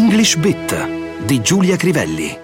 English Bit di Giulia Crivelli.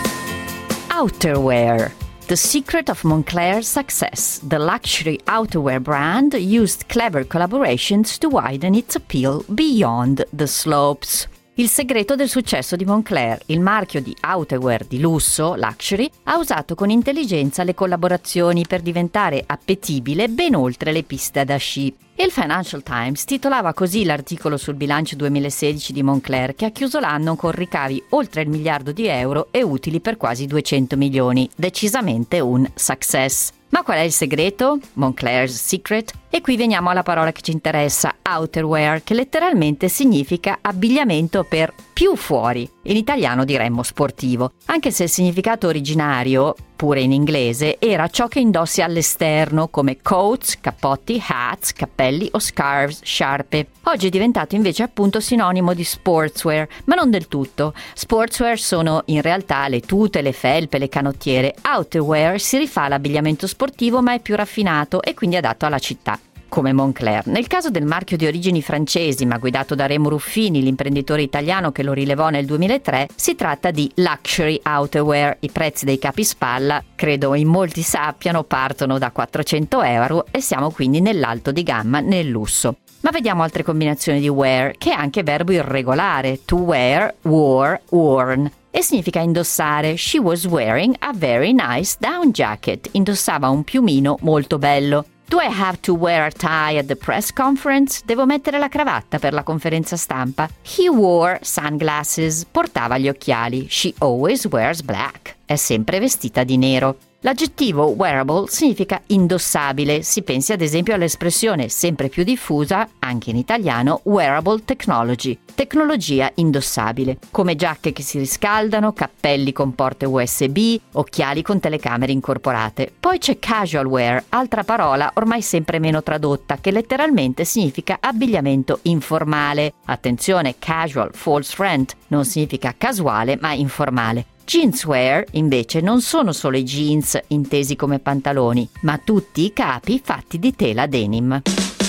Outerwear. The secret of Moncler's success. The luxury outerwear brand used clever collaborations to widen its appeal beyond the slopes. Il segreto del successo di Moncler, il marchio di outerwear di lusso, luxury, ha usato con intelligenza le collaborazioni per diventare appetibile ben oltre le piste da sci. Il Financial Times titolava così l'articolo sul bilancio 2016 di Moncler, che ha chiuso l'anno con ricavi oltre il miliardo di euro e utili per quasi 200 milioni. Decisamente un success. Ma qual è il segreto? Moncler's secret? E qui veniamo alla parola che ci interessa, outerwear, che letteralmente significa abbigliamento per più fuori. In italiano diremmo sportivo, anche se il significato originario, pure in inglese, era ciò che indossi all'esterno, come coats, cappotti, hats, cappelli o scarves, sciarpe. Oggi è diventato invece appunto sinonimo di sportswear, ma non del tutto. Sportswear sono in realtà le tute, le felpe, le canottiere. Outerwear si rifà all'abbigliamento sportivo, ma è più raffinato e quindi adatto alla città, come Moncler. Nel caso del marchio di origini francesi, ma guidato da Remo Ruffini, l'imprenditore italiano che lo rilevò nel 2003, si tratta di luxury outerwear. I prezzi dei capispalla, credo in molti sappiano, partono da 400 euro e siamo quindi nell'alto di gamma nel lusso. Ma vediamo altre combinazioni di wear, che è anche verbo irregolare. To wear, wore, worn. E significa indossare. She was wearing a very nice down jacket. Indossava un piumino molto bello. Do I have to wear a tie at the press conference? Devo mettere la cravatta per la conferenza stampa. He wore sunglasses. Portava gli occhiali. She always wears black. È sempre vestita di nero. L'aggettivo wearable significa indossabile. Si pensi ad esempio all'espressione sempre più diffusa, anche in italiano, wearable technology, tecnologia indossabile, come giacche che si riscaldano, cappelli con porte USB, occhiali con telecamere incorporate. Poi c'è casual wear, altra parola ormai sempre meno tradotta, che letteralmente significa abbigliamento informale. Attenzione, casual, false friend, non significa casuale ma informale. Jeanswear, invece, non sono solo i jeans intesi come pantaloni, ma tutti i capi fatti di tela denim.